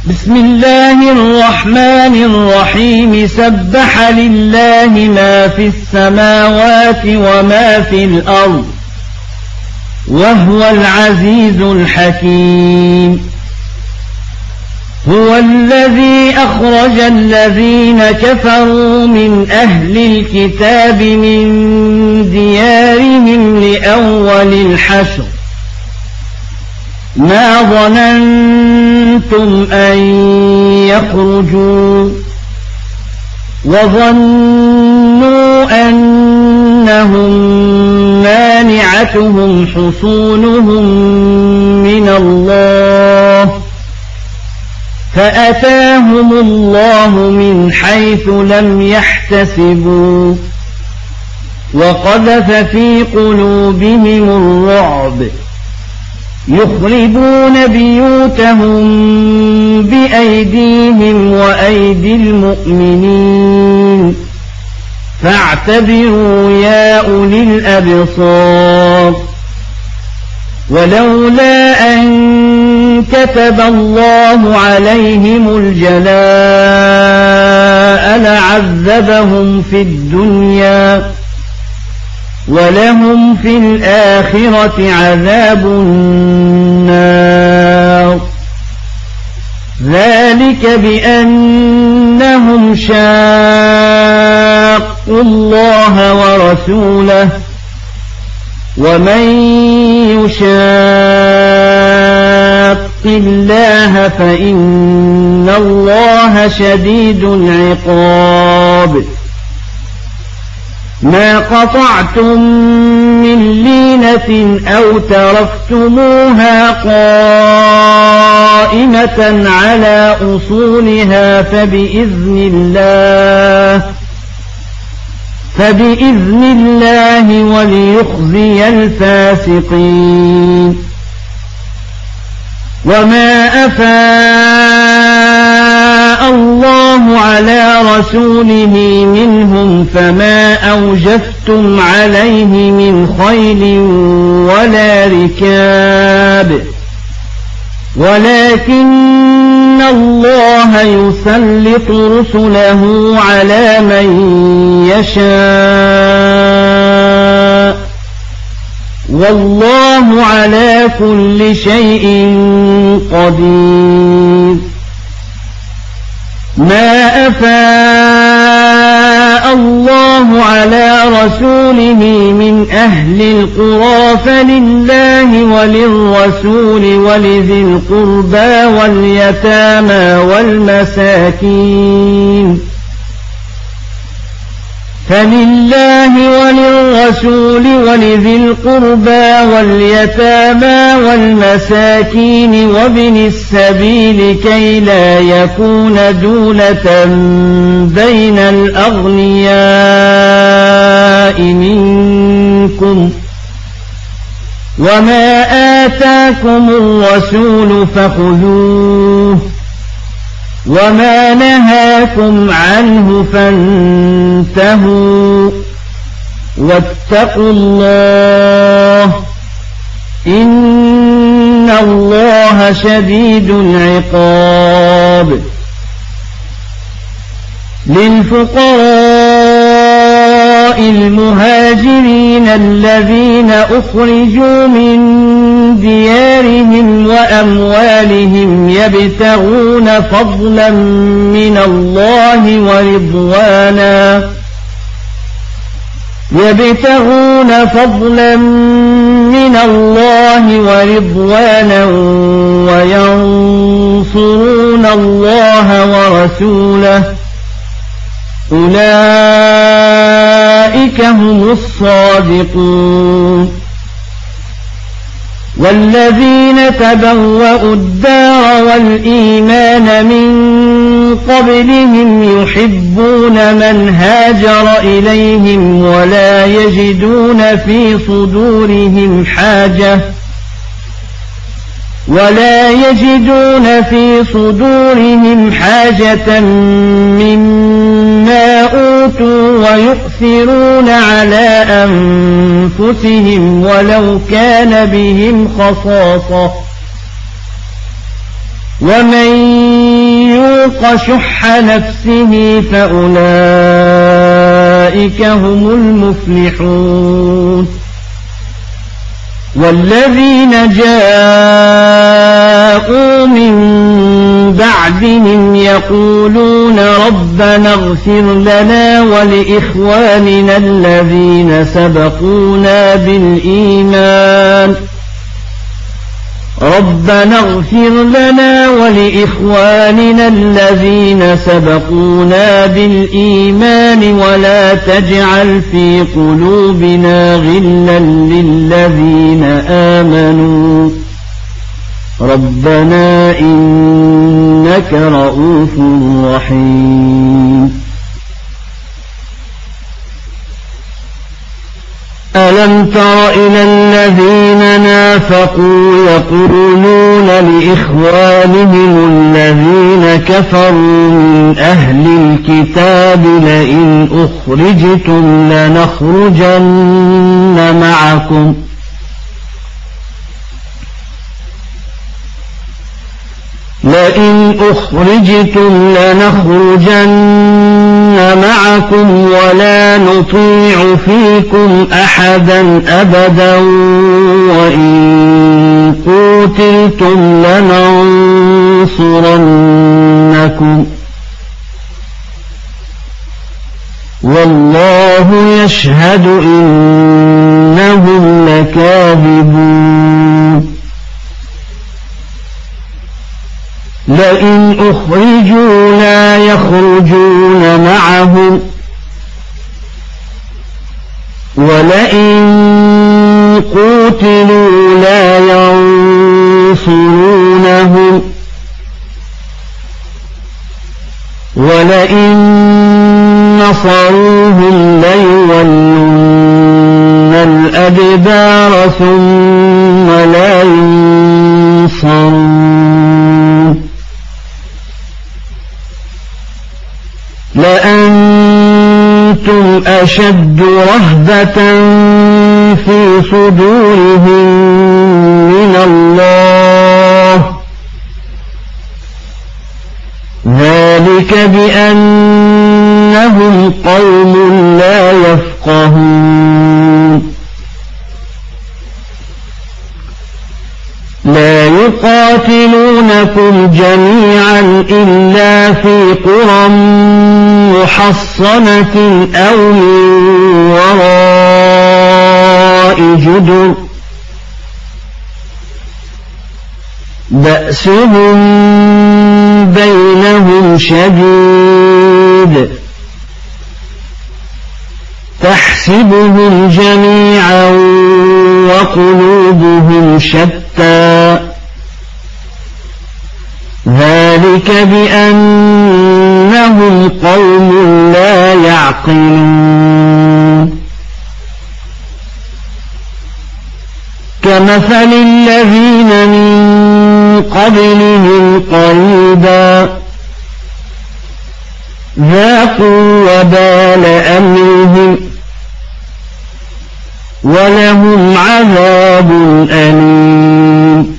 بسم الله الرحمن الرحيم سبح لله ما في السماوات وما في الأرض وهو العزيز الحكيم هو الذي أخرج الذين كفروا من أهل الكتاب من ديارهم لأول الحشر ما ظننتم أن يخرجوا وظنوا أنهم مانعتهم حصونهم من الله فأتاهم الله من حيث لم يحتسبوا وقذف في قلوبهم الرعب يخربون بيوتهم بأيديهم وأيدي المؤمنين فاعتبروا يا أولي الأبصار ولولا أن كتب الله عليهم الجلاء لعذبهم في الدنيا ولهم في الآخرة عذاب النار ذلك بأنهم شاقوا الله ورسوله ومن يشاق الله فإن الله شديد العقاب ما قطعتم من لينة أو تركتموها قائمة على أصولها فبإذن الله وليخزي الفاسقين وما أفاء الله على رسوله منهم فما أوجفتم عليه من خيل ولا ركاب ولكن الله يسلط رسله على من يشاء والله على كل شيء قدير ما أفاء الله على رسوله من أهل القرى فلله وللرسول ولذي القربى واليتامى والمساكين فلله وللرسول ولذي القربى واليتامى والمساكين وابن السبيل كي لا يكون دولة بين الأغنياء منكم وما آتاكم الرسول فخذوه وما نهاكم عنه فانتهوا واتقوا الله إن الله شديد العقاب للفقراء المهاجرين الذين أخرجوا من ديارهم وأموالهم يبتغون فضلا من الله ورضوانا وينصرون الله ورسوله أولئك هم الصادقون والذين تبوأوا الدار والإيمان من قبلهم يحبون من هاجر إليهم ولا يجدون في صدورهم حاجة مما أوتوا ويؤثرون على أنفسهم ولو كان بهم خصاصة ومن يوق شح نفسه فأولئك هم المفلحون والذين جاءوا من بعدهم يقولون ربنا اغفر لنا ولإخواننا الذين سبقونا بالإيمان ربنا اغفر لنا ولإخواننا الذين سبقونا بالإيمان ولا تجعل في قلوبنا غلا للذين آمنوا ربنا إنك رؤوف رحيم ألم تر إلى الذين نافقوا يقولون لإخوانهم الذين كفروا من أهل الكتاب لئن أخرجتم لنخرجن معكم ولا نطيع فيكم أحدا أبدا وإن قوتلتم لننصرنكم والله يشهد إنهم لكاذبون لئن أخرجوا لا يخرجون معهم ولئن قوتلوا لا ينصرونهم ولئن نصروهم ليولون الأدبار ثم لا ينصرون لأنتم أشد رهبة في صدورهم من الله ذلك بأنهم قوم لا يفقهون لا يقاتلونكم جميعا إلا في قرى محصنة أو من وراء جدر بأسهم بينهم شديد تحسبهم جميعا وقلوبهم شتى ذلك بأنهم قوم لا يعقلون كمثل الذين من قبلهم قريبا ذاقوا وبال أمرهم ولهم عذاب أليم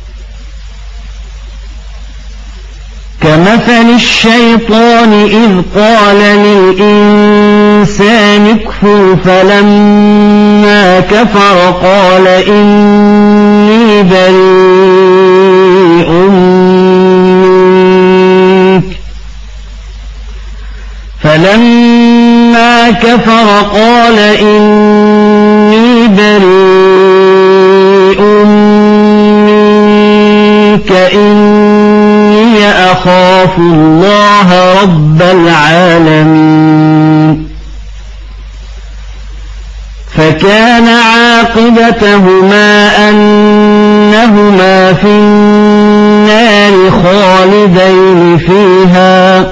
كمثل الشيطان إذ قال للإنسان اكفر فلما كفر قال إني بريء منك فلما كفر قال إني بريء منك إني أخاف الله رب العالمين فكان عاقبتهما أنهما في النار خالدين فيها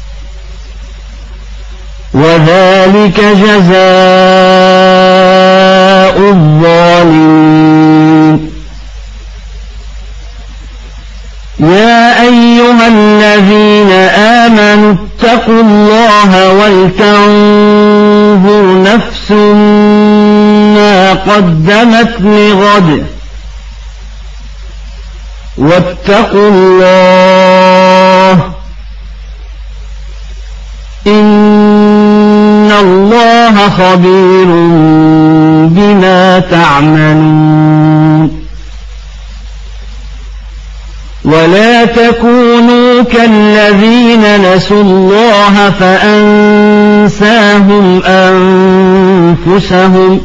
وذلك جزاء الظالمين يا أيها الذين آمنوا اتقوا الله ولتنظر نفس ما قدمت لغد واتقوا الله خبير بما تعملون ولا تكونوا كالذين نسوا الله فأنساهم أنفسهم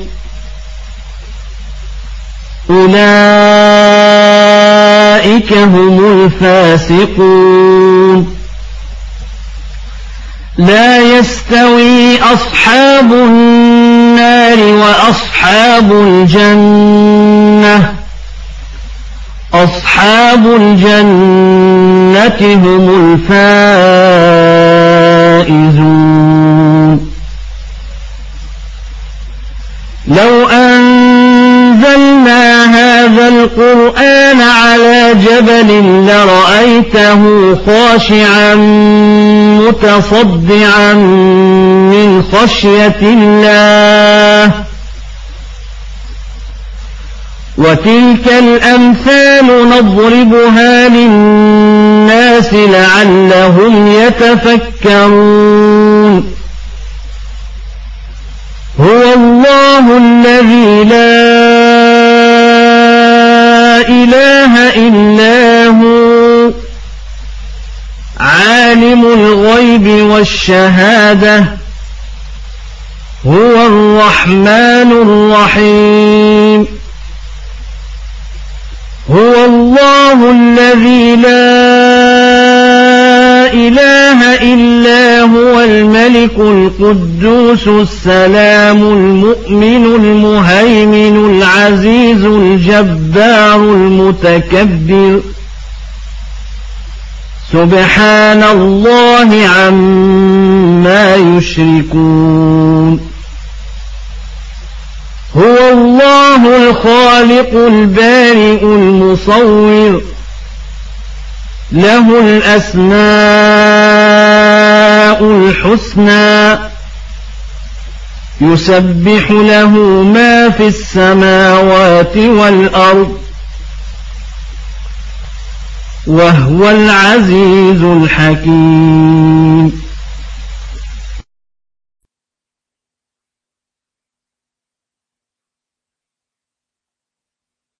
أولئك هم الفاسقون لا يستوي أصحاب النار وأصحاب الجنة أصحاب الجنة هم الفائزون لو أنزلنا هذا القرآن على جبل لرأيته خاشعا متصدعا من خشية الله وتلك الأمثال نضربها للناس لعلهم يتفكرون هو الله الذي لا إله إلا هو عالم الغيب والشهادة هو الرحمن الرحيم هو الله الذي لا إله إلا هو الملك القدوس السلام المؤمن المهيمن العزيز الجبار المتكبر سبحان الله عما يشركون هو الله الخالق البارئ المصور له الأسماء الحسنى يسبح له ما في السماوات والأرض وهو العزيز الحكيم